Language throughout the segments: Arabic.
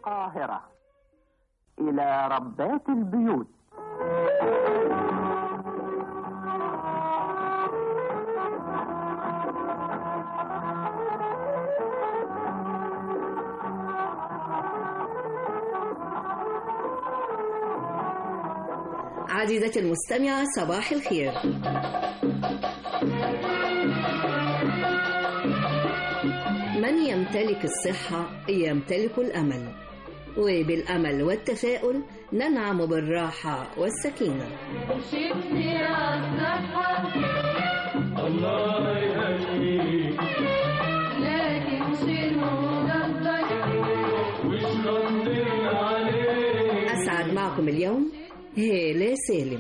القاهرة إلى ربات البيوت. عزيزتي المستمعة، صباح الخير. من يمتلك الصحة يمتلك الأمل، وبالأمل والتفاؤل ننعم بالراحة والسكينة. شفني يا الصحة الله يهنيك، لكن شنو قصدك وش ردنا عليك. أسعد معكم اليوم هالة سالم.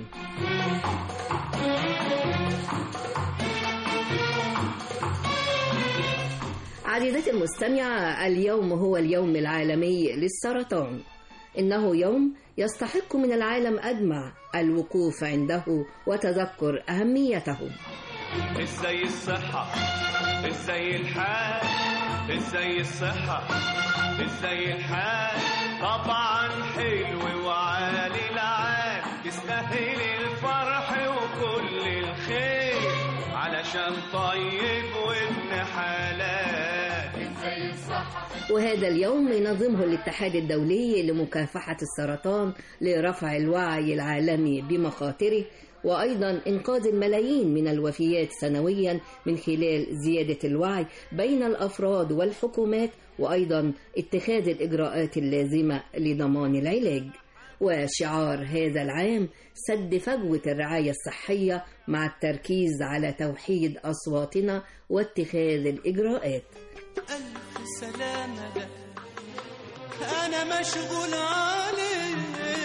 عزيزتي المستمعة، اليوم هو اليوم العالمي للسرطان. إنه يوم يستحق من العالم أجمع الوقوف عنده وتذكر أهميته. ازاي الصحة، ازاي الحال، ازاي الصحة، ازاي الحال. طبعا حلو وعالي العال، يستاهل الفرح وكل الخير، علشان طيب وابن حلال. ازاي الصحة. وهذا اليوم ينظمه الاتحاد الدولي لمكافحة السرطان لرفع الوعي العالمي بمخاطره، وأيضا إنقاذ الملايين من الوفيات سنويا من خلال زيادة الوعي بين الأفراد والحكومات، وأيضا اتخاذ الإجراءات اللازمة لضمان العلاج. وشعار هذا العام سد فجوة الرعاية الصحية مع التركيز على توحيد أصواتنا واتخاذ الإجراءات. ألف سلامة لك، أنا مشغول عليك،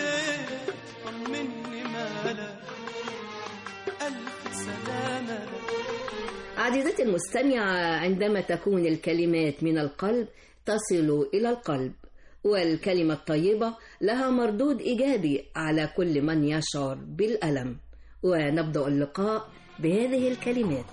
طمني مالك، ألف سلامة لك. عزيزتي المستمعة، عندما تكون الكلمات من القلب تصل إلى القلب، والكلمة الطيبة لها مردود إيجابي على كل من يشعر بالألم. ونبدأ اللقاء بهذه الكلمات.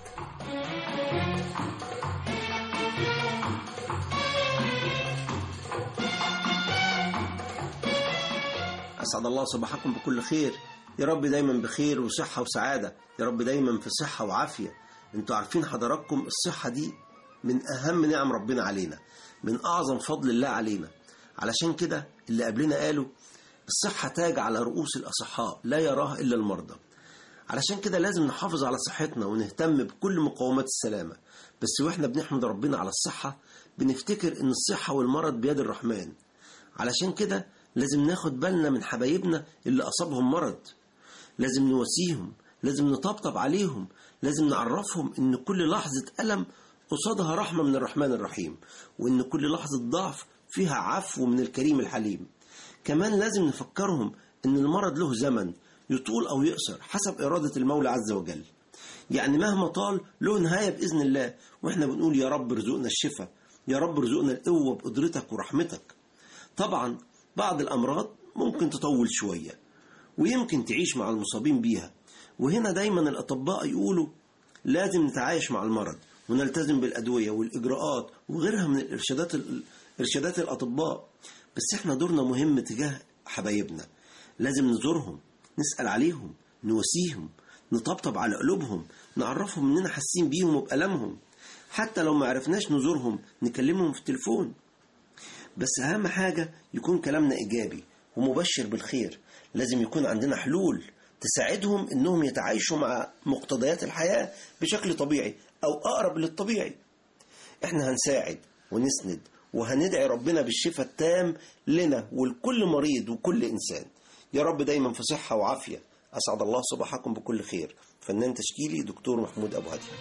أسعد الله صباحكم بكل خير، يا رب دايما بخير وصحة وسعادة، يا رب دايما في صحة وعافية. انتوا عارفين حضراتكم الصحة دي من أهم نعم ربنا علينا، من أعظم فضل الله علينا. علشان كده اللي قبلنا قالوا الصحة تاج على رؤوس الأصحاء لا يراها إلا المرضى. علشان كده لازم نحافظ على صحتنا ونهتم بكل مقومات السلامة. بس وإحنا بنحمد ربنا على الصحة بنفتكر إن الصحة والمرض بيد الرحمن. علشان كده لازم ناخد بالنا من حبايبنا اللي أصابهم مرض، لازم نواسيهم، لازم نطبطب عليهم، لازم نعرفهم إن كل لحظة ألم قصادها رحمة من الرحمن الرحيم، وإن كل لحظة ضعف فيها عفو من الكريم الحليم. كمان لازم نفكرهم إن المرض له زمن يطول أو يقصر حسب إرادة المولى عز وجل، يعني مهما طال له نهاية بإذن الله. وإحنا بنقول يا رب ارزقنا الشفاء، يا رب ارزقنا القوة بقدرتك ورحمتك. طبعا بعض الأمراض ممكن تطول شوية ويمكن تعيش مع المصابين بيها، وهنا دايما الأطباء يقولوا لازم نتعايش مع المرض ونلتزم بالأدوية والإجراءات وغيرها من إرشادات الأطباء. بس احنا دورنا مهم تجاه حبايبنا، لازم نزورهم، نسأل عليهم، نواسيهم، نطبطب على قلوبهم، نعرفهم إننا حاسين بيهم وبألمهم. حتى لو ما عرفناش نزورهم نكلمهم في التليفون. بس أهم حاجة يكون كلامنا إيجابي ومبشر بالخير. لازم يكون عندنا حلول تساعدهم إنهم يتعايشوا مع مقتضيات الحياة بشكل طبيعي أو أقرب للطبيعي. إحنا هنساعد ونسند وهندعي ربنا بالشفاء التام لنا ولكل مريض وكل إنسان. يا رب دايما في صحة وعافية. أسعد الله صباحكم بكل خير. فنان تشكيلي دكتور محمود أبو هادي.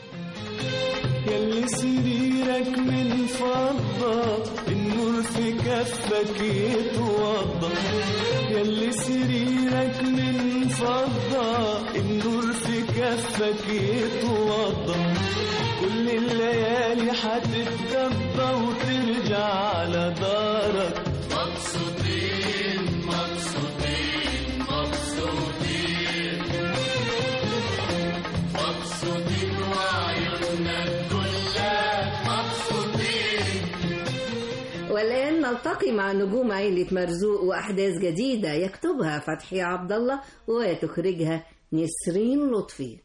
يلي سريرك من فضة، النور في كفك يتوضى، يلي سريرك من فضة، النور في كفك يتوضى، كل الليالي حتتدبى وترجع على دارك مبسوطين مبسوطين مبسوطين مبسوطين وعيوننا كلها مبسوطين. والآن نلتقي مع نجوم عيلة مرزوق وأحداث جديدة يكتبها فتحي عبد الله وتخرجها نسرين لطفي.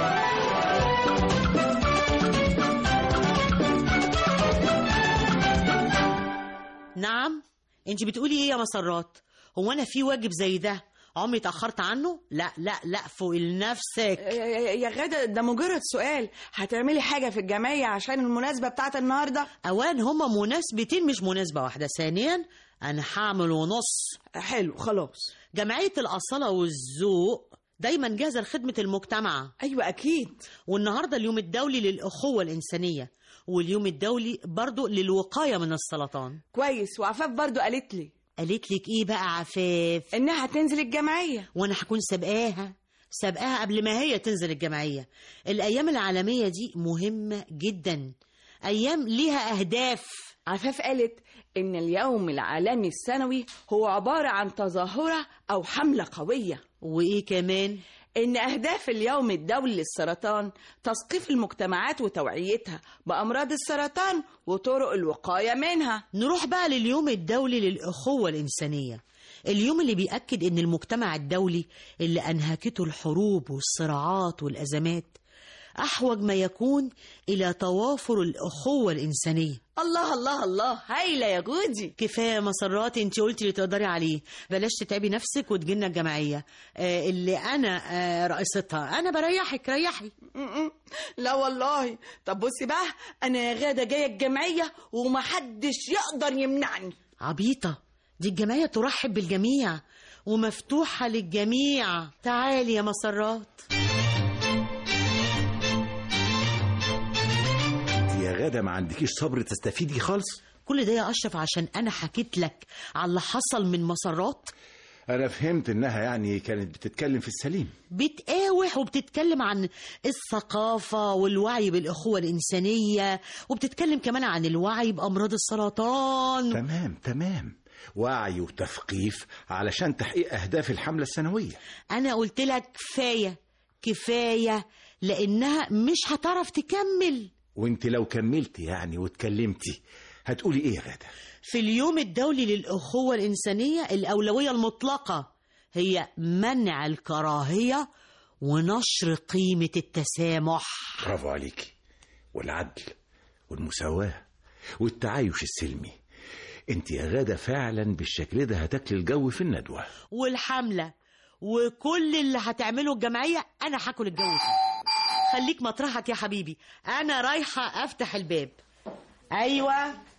نعم، انت بتقولي ايه يا مسرات؟ هو انا في واجب زي ده عمري اتأخرت عنه؟ لا لا لا، فوق لنفسك يا غادة، ده مجرد سؤال. هتعملي حاجة في الجمعية عشان المناسبة بتاعت النهاردة؟ اوان هما مناسبتين مش مناسبة واحدة. ثانيا انا هعمل ونص. حلو خلاص. جمعية الأصالة والذوق دايما جاهزة لخدمة المجتمع. أيوة أكيد. والنهاردة اليوم الدولي للأخوة الإنسانية، واليوم الدولي برضو للوقاية من السرطان. كويس. وعفاف برضو قالت لك ايه بقى عفاف؟ انها هتنزل الجمعية وانا هكون سابقاها قبل ما هي تنزل الجمعية. الايام العالمية دي مهمة جدا، ايام ليها اهداف. عفاف قالت ان اليوم العالمي السنوي هو عبارة عن تظاهرة او حملة قوية. وايه كمان؟ إن أهداف اليوم الدولي للسرطان تثقيف المجتمعات وتوعيتها بأمراض السرطان وطرق الوقاية منها. نروح بقى لليوم الدولي للأخوة الإنسانية، اليوم اللي بيأكد إن المجتمع الدولي اللي أنهكته الحروب والصراعات والأزمات أحوج ما يكون إلى توافر الأخوة الإنسانية. الله الله الله، هايلة يا جودي. كفاية مسرات، انت قلتي اللي تقدري عليه. بلاش تتعبي نفسك وتجينا الجمعية اللي أنا رئيستها. أنا بريحك، ريحي. لا والله. طب بصي بقى، أنا يا غادة جاية الجمعية ومحدش يقدر يمنعني. عبيطة، دي الجمعية ترحب بالجميع ومفتوحة للجميع. تعالي يا مسرات. يا غادة ما عندكيش صبر تستفيدي خالص؟ كل ده يا أشرف عشان أنا حكيت لك على اللي حصل من مسرات. أنا فهمت إنها يعني كانت بتتكلم في السليم، بتقاوح وبتتكلم عن الثقافة والوعي بالأخوة الإنسانية، وبتتكلم كمان عن الوعي بأمراض السرطان. تمام، وعي وتثقيف علشان تحقيق أهداف الحملة السنوية. أنا قلت لك كفاية لأنها مش هتعرف تكمل. وانت لو كملتي يعني واتكلمتي هتقولي ايه يا غادة؟ في اليوم الدولي للأخوة الإنسانية الأولوية المطلقة هي منع الكراهية ونشر قيمة التسامح. برافو عليكي. والعدل والمساواة والتعايش السلمي. انت يا غادة فعلا بالشكل ده هتاكل الجو في الندوة والحملة وكل اللي هتعمله الجمعية. أنا هاكل الجو فيه. خليك مطرحك يا حبيبي، أنا رايحة أفتح الباب. أيوة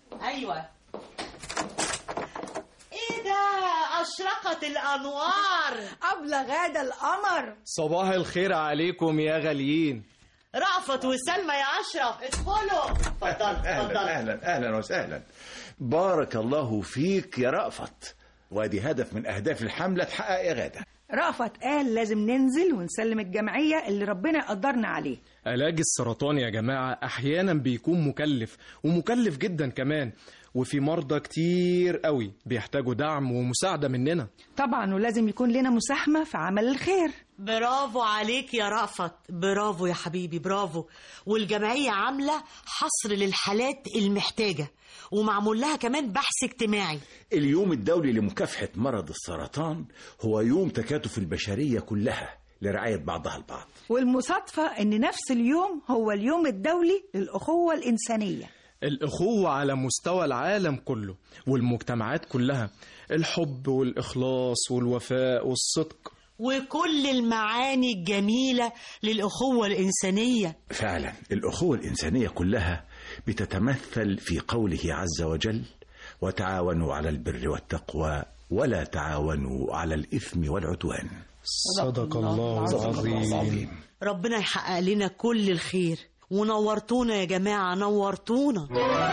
إيه ده؟ أشرقت الأنوار. أبلة غادة القمر. صباح الخير عليكم يا غاليين. رأفت وسلمى يا أشرف، ادخلوا. اتفضل. أهلا وسهلا. بارك الله فيك يا رأفت. وادي هدف من أهداف الحملة اتحقق يا غادة. رأفت قال لازم ننزل ونسلم الجمعية اللي ربنا يقدرنا عليه. علاج السرطان يا جماعة أحيانا بيكون مكلف جدا كمان، وفي مرضى كتير قوي بيحتاجوا دعم ومساعدة مننا طبعا، ولازم يكون لنا مساهمة في عمل الخير. برافو عليك يا رأفت، برافو يا حبيبي، برافو. والجمعية عاملة حصر للحالات المحتاجة ومعمول لها كمان بحث اجتماعي. اليوم الدولي لمكافحة مرض السرطان هو يوم تكاتف البشرية كلها لرعاية بعضها البعض. والمصادفة ان نفس اليوم هو اليوم الدولي للأخوة الإنسانية. الأخوة على مستوى العالم كله والمجتمعات كلها، الحب والإخلاص والوفاء والصدق وكل المعاني الجميلة للأخوة الإنسانية. فعلا الأخوة الإنسانية كلها بتتمثل في قوله عز وجل: وتعاونوا على البر والتقوى ولا تعاونوا على الإثم والعدوان. صدق الله العظيم. ربنا يحقق لنا كل الخير. ونورتونا يا جماعة، نورتونا.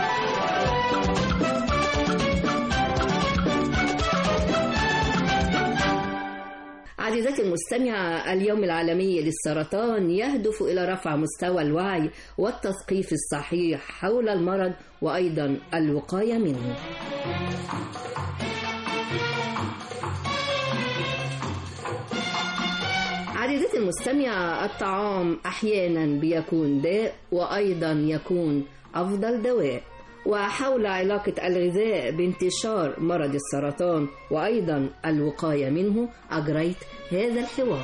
عزيزتي المستمعة، اليوم العالمي للسرطان يهدف إلى رفع مستوى الوعي والتثقيف الصحيح حول المرض وأيضا الوقاية منه. عزيزتي المستمعة، الطعام أحيانا بيكون داء وأيضا يكون أفضل دواء، وحول علاقة الغذاء بانتشار مرض السرطان وأيضا الوقاية منه أجريت هذا الحوار.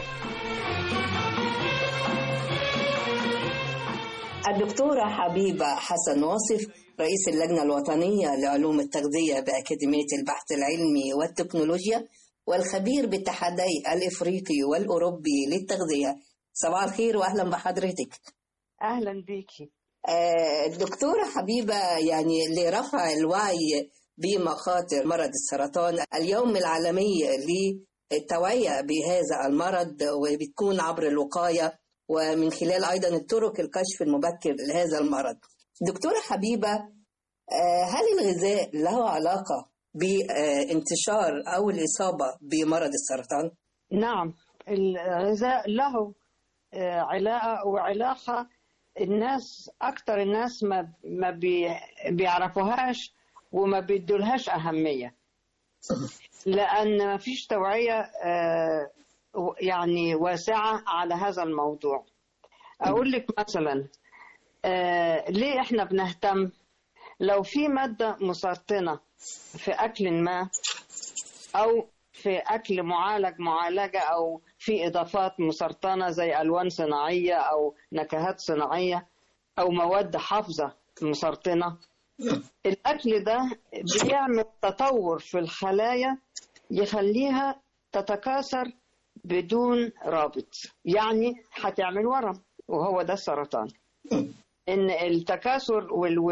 الدكتورة حبيبة حسن واصف، رئيس اللجنة الوطنية لعلوم التغذية بأكاديمية البحث العلمي والتكنولوجيا والخبير بالاتحادي الإفريقي والأوروبي للتغذية. صباح الخير وأهلا بحضرتك. أهلا بيكي. الدكتورة حبيبة، يعني لرفع الوعي بمخاطر مرض السرطان، اليوم العالمي للتوعية بهذا المرض وبتكون عبر الوقاية ومن خلال أيضا الطرق الكشف المبكر لهذا المرض. دكتورة حبيبة، هل الغذاء له علاقة بانتشار أو الإصابة بمرض السرطان؟ نعم، الغذاء له علاقة، وعلاقة أكتر الناس ما بيعرفوهاش وما بيدولهاش أهمية، لأن ما فيش توعية يعني واسعة على هذا الموضوع. أقول لك مثلا ليه إحنا بنهتم لو في مادة مسرطنة في أكل ما، أو في أكل معالجة، أو في إضافات مسرطنة زي ألوان صناعية أو نكهات صناعية أو مواد حافظة مسرطنة. الأكل ده بيعمل تطور في الخلايا يخليها تتكاثر بدون رابط، يعني هتعمل ورم، وهو ده السرطان. إن التكاثر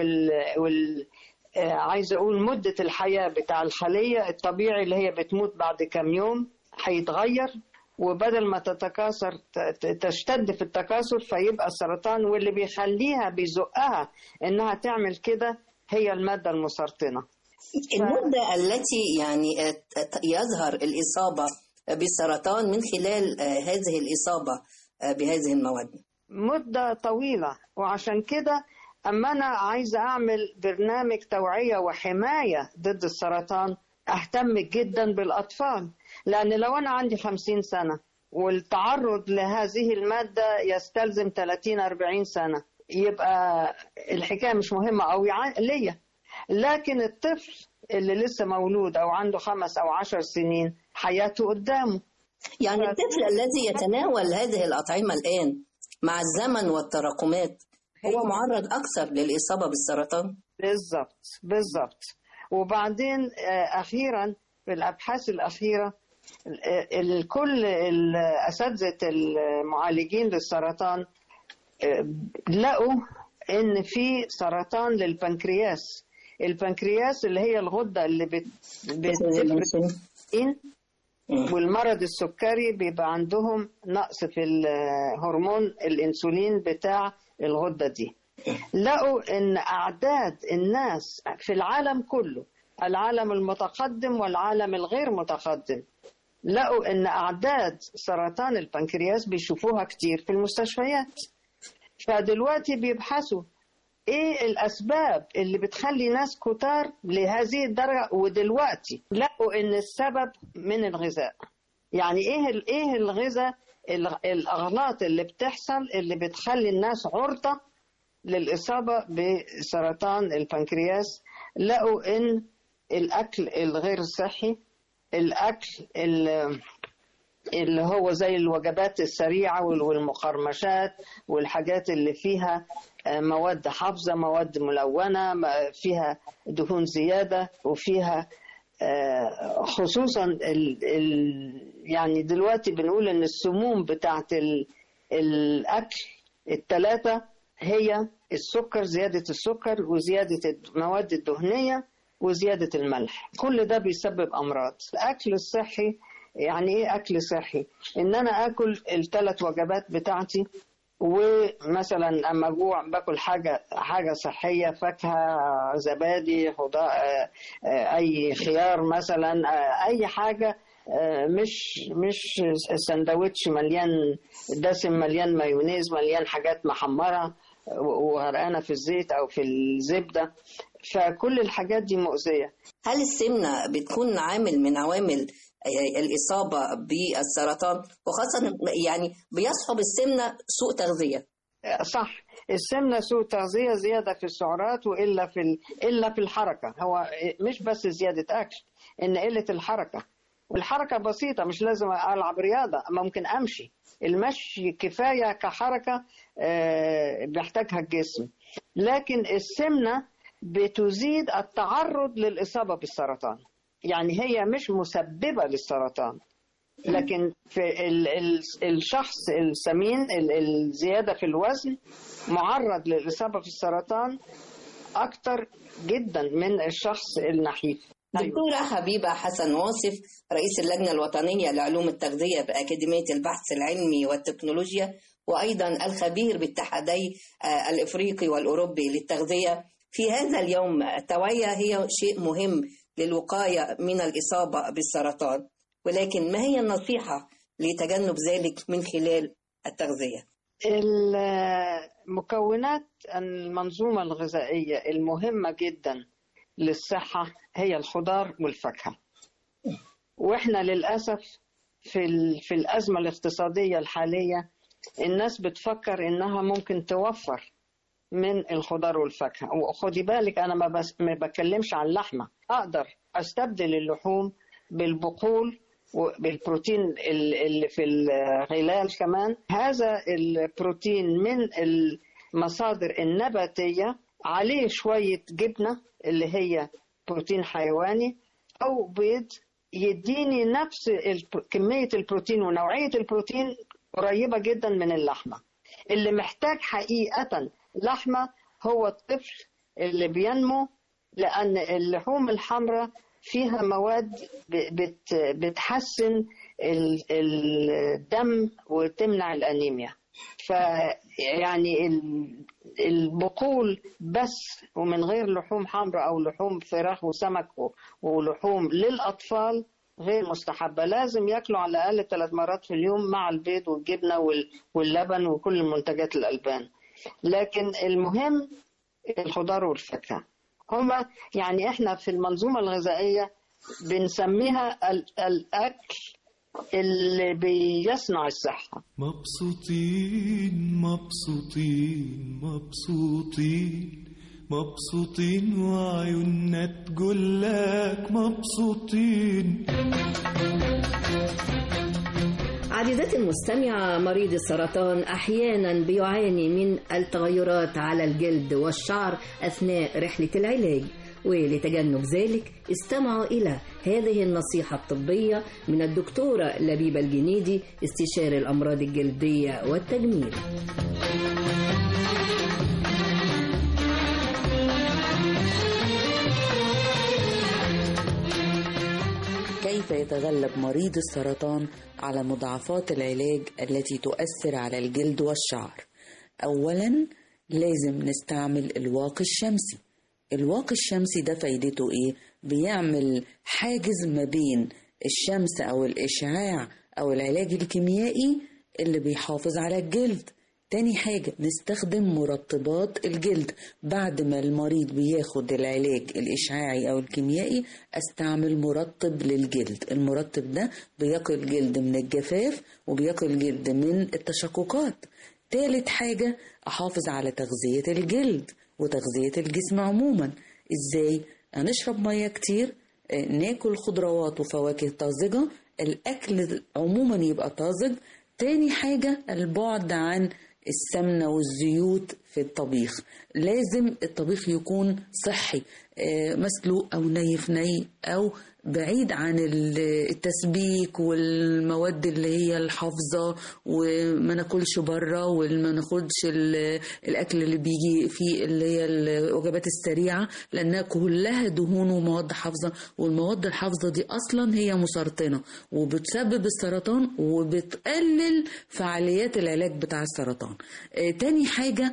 عايز أقول مدة الحياة بتاع الخلية الطبيعي اللي هي بتموت بعد كم يوم هيتغير، وبدل ما تتكاثر تشتد في التكاثر فيبقى السرطان، واللي بيخليها بيزقها إنها تعمل كده هي المادة المسرطنة. المدة التي يعني يظهر الإصابة بالسرطان من خلال هذه الإصابة بهذه المواد مدة طويلة، وعشان كده أما أنا عايزة أعمل برنامج توعية وحماية ضد السرطان أهتم جدا بالأطفال، لأن لو أنا عندي 50 سنة والتعرض لهذه المادة يستلزم 30-40 سنة، يبقى الحكاية مش مهمة أو ليا. لكن الطفل اللي لسه مولود أو عنده 5 أو 10 سنين حياته قدامه. يعني الطفل الذي يتناول هذه الأطعمة الآن مع الزمن والتراكمات هو معرض أكثر للإصابة بالسرطان. بالضبط. وبعدين أخيرا في الأبحاث الأخيرة كل الأساتذة المعالجين للسرطان لقوا إن في سرطان للبنكرياس. البنكرياس اللي هي الغدة اللي بتفرز، والمرض السكري بيبقى عندهم نقص في الهرمون الانسولين بتاع الغدة دي. لقوا ان اعداد الناس في العالم كله، العالم المتقدم والعالم الغير متقدم، لقوا ان اعداد سرطان البنكرياس بيشوفوها كتير في المستشفيات. فدلوقتي بيبحثوا ايه الاسباب اللي بتخلي ناس كتار لهذه الدرجة، ودلوقتي لقوا ان السبب من الغذاء. يعني ايه الغذاء، الاغلاط اللي بتحصل اللي بتخلي الناس عرضة للإصابة بسرطان البنكرياس. لقوا إن الأكل الغير صحي، الأكل اللي هو زي الوجبات السريعة والمقرمشات والحاجات اللي فيها مواد حافظة، مواد ملونة، فيها دهون زيادة، وفيها خصوصا يعني دلوقتي بنقول إن السموم بتاعت الأكل الثلاثة هي السكر، زيادة السكر وزيادة المواد الدهنية وزيادة الملح. كل ده بيسبب أمراض. الأكل الصحي، يعني إيه أكل صحي؟ إن أنا أكل ال3 وجبات بتاعتي، ومثلا أما أجوع باكل حاجة صحية، فاكهة، زبادي، أي خيار مثلا، أي حاجة، مش سندوتش مليان دسم، مليان مايونيز، مليان حاجات محمرة وغرقانة في الزيت أو في الزبدة. فكل الحاجات دي مؤذية. هل السمنة بتكون عامل من عوامل الإصابة بالسرطان، وخاصة يعني بيصحب السمنة سوء تغذية؟ صح. السمنة سوء تغذية، زيادة في السعرات، وإلا إلا في الحركة. هو مش بس زيادة أكل، إن قلة الحركة، والحركة بسيطة، مش لازم ألعب رياضة، ممكن أمشي. المشي كفاية كحركة بيحتاجها الجسم. لكن السمنة بتزيد التعرض للإصابة بالسرطان، يعني هي مش مسببة للسرطان، لكن في الشخص السمين الزيادة في الوزن معرض للإصابة بالسرطان أكتر جدا من الشخص النحيف. دكتورة حبيبة حسن واصف، رئيس اللجنة الوطنية لعلوم التغذية بأكاديمية البحث العلمي والتكنولوجيا، وأيضا الخبير باتحادي الإفريقي والأوروبي للتغذية، في هذا اليوم التوعية هي شيء مهم للوقاية من الإصابة بالسرطان، ولكن ما هي النصيحة لتجنب ذلك من خلال التغذية؟ المكونات المنظومة الغذائية المهمة جدا للصحة هي الخضار والفاكهة. وإحنا للأسف في الأزمة الاقتصادية الحالية الناس بتفكر إنها ممكن توفر من الخضار والفاكهة. وخدي بالك أنا ما بكلمش عن اللحمة، أقدر أستبدل اللحوم بالبقول وبالبروتين اللي في الغلال كمان. هذا البروتين من المصادر النباتية، عليه شوية جبنة اللي هي بروتين حيواني أو بيض، يديني نفس كمية البروتين ونوعية البروتين قريبة جدا من اللحمة. اللي محتاج حقيقة لحمة هو الطفل اللي بينمو، لأن اللحوم الحمراء فيها مواد بتحسن الدم وتمنع الأنيميا. فيعني البقول بس ومن غير لحوم حمراء أو لحوم فراخ وسمك ولحوم للأطفال غير مستحبة. لازم يأكلوا على الأقل 3 مرات في اليوم مع البيض والجبنة واللبن وكل منتجات الألبان. لكن المهم الخضار والفاكهة هما، يعني احنا في المنظومة الغذائية بنسميها الأكل اللي بيصنع الصحة. مبسوطين مبسوطين مبسوطين مبسوطين وعيوننا تقولك مبسوطين. عزيزتي المستمعة، مريض السرطان أحيانا بيعاني من التغيرات على الجلد والشعر أثناء رحلة العلاج، ولتجنب ذلك استمعوا إلى هذه النصيحة الطبية من الدكتورة لبيبة الجنيدي، استشاري الأمراض الجلدية والتجميل. كيف يتغلب مريض السرطان على مضاعفات العلاج التي تؤثر على الجلد والشعر؟ أولاً لازم نستعمل الواقي الشمسي. الواقي الشمسي ده فايدته إيه؟ بيعمل حاجز ما بين الشمس أو الإشعاع أو العلاج الكيميائي اللي بيحافظ على الجلد. تاني حاجة نستخدم مرطبات الجلد. بعد ما المريض بياخد العلاج الإشعاعي أو الكيميائي استعمل مرطب للجلد. المرطب ده بيقي الجلد من الجفاف وبيقي الجلد من التشققات. تالت حاجة أحافظ على تغذية الجلد وتغذية الجسم عموما. إزاي؟ هنشرب مية كتير، ناكل خضروات وفواكه طازجة، الأكل عموما يبقى طازج. تاني حاجة البعد عن السمنة والزيوت في الطبيخ. لازم الطبيخ يكون صحي، مسلوق أو ني في ني، أو بعيد عن التسبيك والمواد اللي هي الحافظة، وما ناكلش بره، وما ناخدش الأكل اللي بيجي فيه اللي هي الوجبات السريعة، لأنها كلها دهون ومواد حافظة، والمواد الحافظة دي أصلا هي مسرطنة وبتسبب السرطان وبتقلل فعاليات العلاج بتاع السرطان. تاني حاجة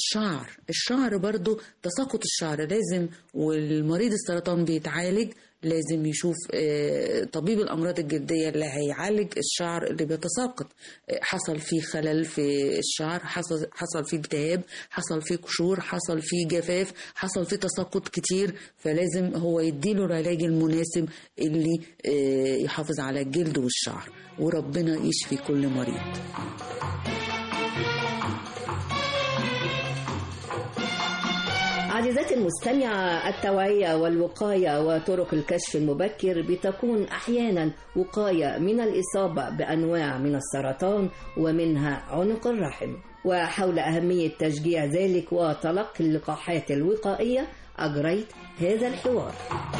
الشعر برضو تساقط الشعر لازم، والمريض السرطان بيتعالج لازم يشوف طبيب الأمراض الجلدية اللي هيعالج الشعر اللي بيتساقط. حصل فيه خلل في الشعر، حصل فيه التهاب، حصل فيه قشور، حصل فيه جفاف، حصل فيه تساقط كتير، فلازم هو يديله العلاج المناسب اللي يحافظ على الجلد والشعر، وربنا يشفي كل مريض. عزيزاتي المستمعة، التوعية والوقاية وطرق الكشف المبكر بتكون أحيانا وقاية من الإصابة بأنواع من السرطان ومنها عنق الرحم. وحول أهمية تشجيع ذلك وتلقي اللقاحات الوقائية أجريت هذا الحوار.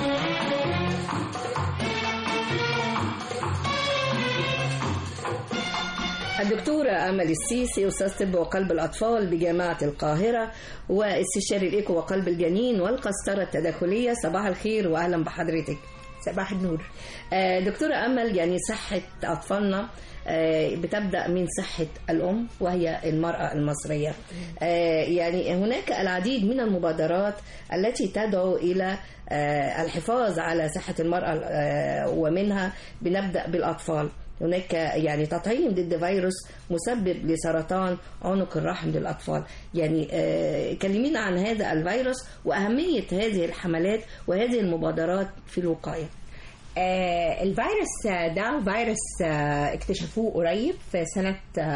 الدكتورة أمل السيسي، أستاذ طب وقلب الأطفال بجامعة القاهرة واستشاري الإيكو وقلب الجنين والقسطرة التداخلية. صباح الخير وأهلا بحضرتك. صباح النور. دكتورة أمل، يعني صحة أطفالنا بتبدأ من صحة الأم وهي المرأة المصرية. يعني هناك العديد من المبادرات التي تدعو إلى الحفاظ على صحة المرأة، ومنها بنبدأ بالأطفال. هناك يعني تطعيم ضد فيروس مسبب لسرطان عنق الرحم للأطفال. يعني كلمينا عن هذا الفيروس وأهمية هذه الحملات وهذه المبادرات في الوقاية. الفيروس ده فيروس اكتشفوه قريب في سنة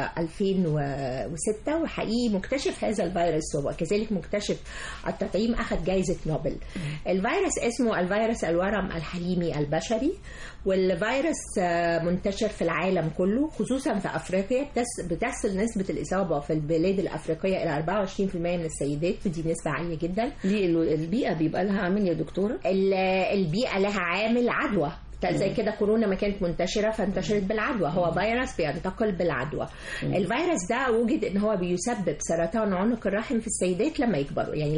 2006، وحقيقي مكتشف هذا الفيروس وكذلك مكتشف التطعيم أخذ جائزة نوبل. الفيروس اسمه الفيروس الورم الحليمي البشري، والفيروس منتشر في العالم كله خصوصا في أفريقيا. بتصل نسبة الإصابة في البلاد الأفريقية إلى 24% من السيدات، ودي نسبة عالية جدا. دي البيئة بيبقى لها عامل يا دكتورة؟ البيئة لها عامل عدوى، زي كده كورونا ما كانت منتشرة فانتشرت بالعدوى، هو فيروس بينتقل بالعدوى. الفيروس ده وجد ان هو بيسبب سرطان عنق الرحم في السيدات لما يكبروا. يعني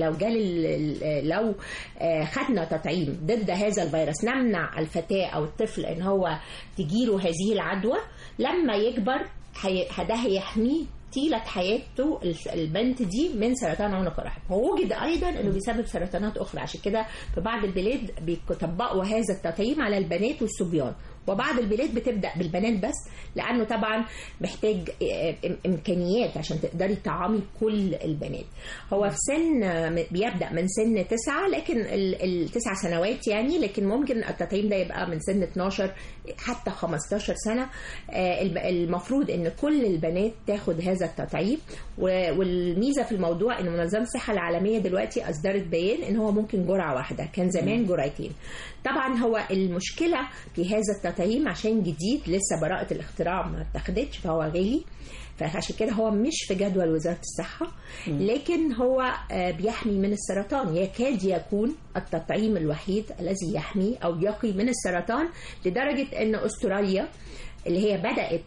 لو خدنا تطعيم ضد هذا الفيروس نمنع الفتاة او الطفل ان هو تجيله هذه العدوى، لما يكبر ده هيحميه طيلة حياته البنت دي من سرطان عنق الرحم. هو وجد ايضا انه بيسبب سرطانات اخرى، عشان كده في بعض البلاد بيطبقوا هذا التطعيم على البنات والصبيان، وبعض البلاد بتبدأ بالبنات بس، لأنه طبعا محتاج إمكانيات عشان تقدري تطعمي كل البنات. هو في سن بيبدأ من سن 9، لكن ال9 سنوات يعني، لكن ممكن التطعيم ده يبقى من سن 12 حتى 15 سنة. المفروض إن كل البنات تاخد هذا التطعيم. والميزة في الموضوع إن منظمة الصحة العالمية دلوقتي أصدرت بيان إن هو ممكن جرعة واحدة، كان زمان جرعتين. طبعا هو المشكلة في هذا التطعيم عشان جديد لسه براءة الاختراع ما اتخذتش، فهو غالي، فعشان كده هو مش في جدول وزارة الصحة، لكن هو بيحمي من السرطان. يكاد يكون التطعيم الوحيد الذي يحمي أو يقي من السرطان، لدرجة أن أستراليا اللي هي بدأت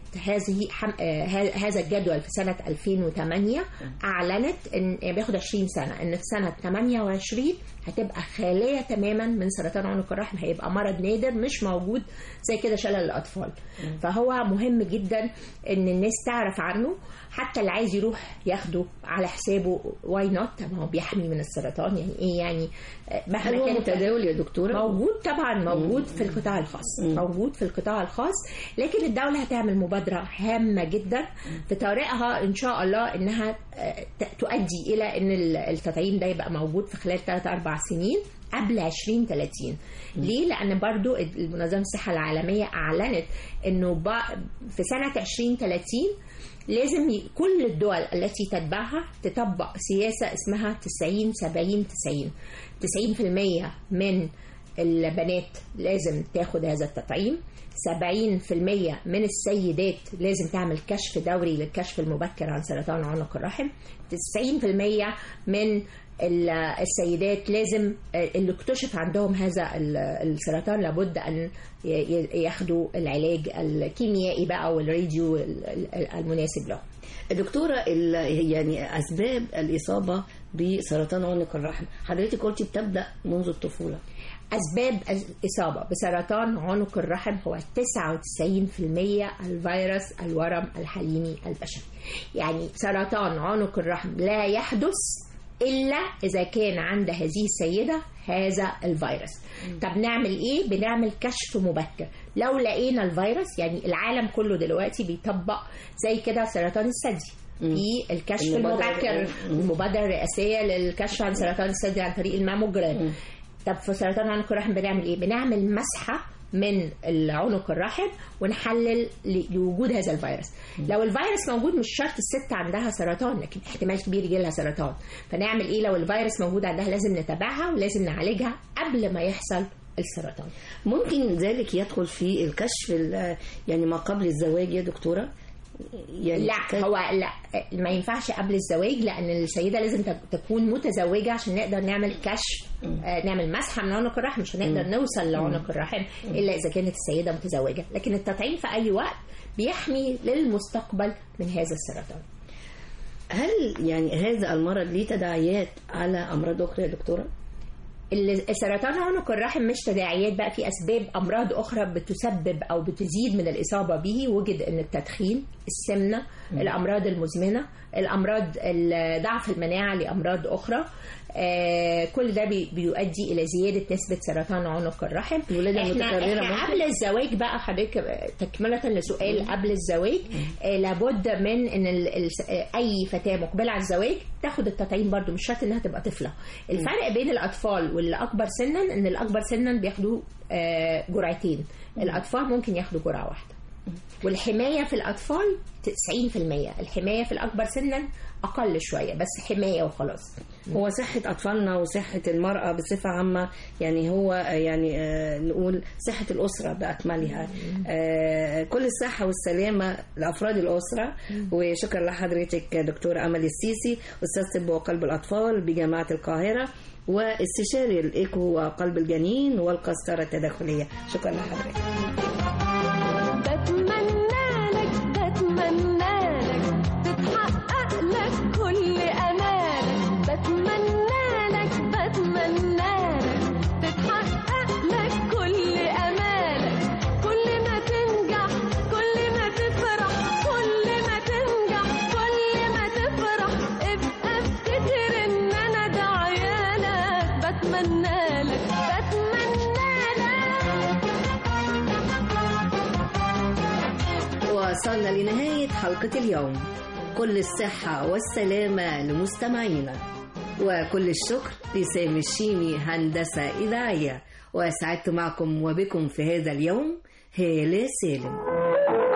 هذا الجدول في سنة 2008 أعلنت إن بياخد 20 سنة، إن في سنة 28 هتبقى خالية تماما من سرطان عنق الرحم، هيبقى مرض نادر مش موجود زي كده شلل الأطفال. فهو مهم جدا إن الناس تعرف عنه، حتى اللي عايز يروح ياخده على حسابه واي نوت، ما هو بيحمي من السرطان. يعني ايه يعني مهما كان متداول يا دكتورة؟ موجود طبعا، موجود في القطاع الخاص، موجود في القطاع الخاص، لكن الدولة هتعمل مبادرة هامة جدا في طريقها إن شاء الله إنها تؤدي إلى إن التطعيم ده يبقى موجود في خلال 3-4 سنين قبل 2030. ليه؟ لأن برضو المنظمة الصحة العالمية أعلنت إنه في سنة 2030 لازم كل الدول التي تتبعها تطبق سياسة اسمها 90-70-90. 90% من البنات لازم تاخد هذا التطعيم، 70% من السيدات لازم تعمل كشف دوري للكشف المبكر عن سرطان عنق الرحم، 90% من السيدات لازم اللي اكتشف عندهم هذا السرطان لابد أن ياخدوا العلاج الكيميائي بقى والراديو المناسب له. دكتورة، يعني أسباب الإصابة بسرطان عنق الرحم حضرتك قلتي بتبدأ منذ الطفولة. أسباب الإصابة بسرطان عنق الرحم هو 99% الفيروس الورم الحليمي البشري. يعني سرطان عنق الرحم لا يحدث إلا إذا كان عند هذه السيدة هذا الفيروس. طب نعمل إيه؟ بنعمل كشف مبكر. لو لقينا الفيروس، يعني العالم كله دلوقتي بيطبق زي كده سرطان الثدي في الكشف المبكر، المبادرة الرئاسية للكشف عن سرطان الثدي عن طريق الماموجرام. طب في سرطان عنق الرحم بنعمل إيه؟ بنعمل مسحة من العنق الرحم ونحلل لوجود هذا الفيروس. لو الفيروس موجود مش شرط الست عندها سرطان، لكن احتمال كبير يجي لها سرطان. فنعمل ايه لو الفيروس موجود عندها؟ لازم نتابعها ولازم نعالجها قبل ما يحصل السرطان. ممكن ذلك يدخل في الكشف يعني ما قبل الزواج يا دكتورة؟ يعني لا هو لا ما ينفعش قبل الزواج، لان السيده لازم تكون متزوجه عشان نقدر نعمل كشف، نعمل مسحه من عنق الرحم. مش هنقدر نوصل لعنق الرحم الا اذا كانت السيده متزوجه، لكن التطعيم في اي وقت بيحمي للمستقبل من هذا السرطان. هل يعني هذا المرض ليه تداعيات على امراض اخرى يا دكتوره؟ السرطان عنق الرحم مش تداعيات بقى، في اسباب امراض اخرى بتسبب او بتزيد من الاصابه به. وجد ان التدخين، السمنه، الامراض المزمنه، الامراض ضعف المناعه لامراض اخرى، كل ده بيؤدي الى زياده نسبه سرطان عنق الرحم. احنا قبل الزواج بقى حضرتك تكمله لسؤال قبل الزواج، لابد من ان اي فتاه مقبله على الزواج تاخد التطعيم برضو، مش شرط انها تبقى طفله. الفرق بين الاطفال والاكبر سنا ان الاكبر سنا بياخدوا جرعتين، الاطفال ممكن ياخدوا جرعه واحده. والحمايه في الاطفال 90%، الحمايه في الاكبر سنا اقل شويه، بس حمايه وخلاص. هو صحه اطفالنا وصحه المراه بصفه عامه يعني هو يعني نقول صحه الاسره باكملها. كل الصحه والسلامه لافراد الاسره. وشكرا لحضرتك دكتوره امل السيسي، استاذ طب وقلب الاطفال بجامعه القاهره واستشاري الايكو وقلب الجنين والقسطره التداخليه. شكرا لحضرتك. وصلنا لنهاية حلقة اليوم. كل الصحة والسلامة لمستمعينا، وكل الشكر لسامي الشيمي هندسة إذاعية. وسعدت معكم وبكم في هذا اليوم هالة سالم.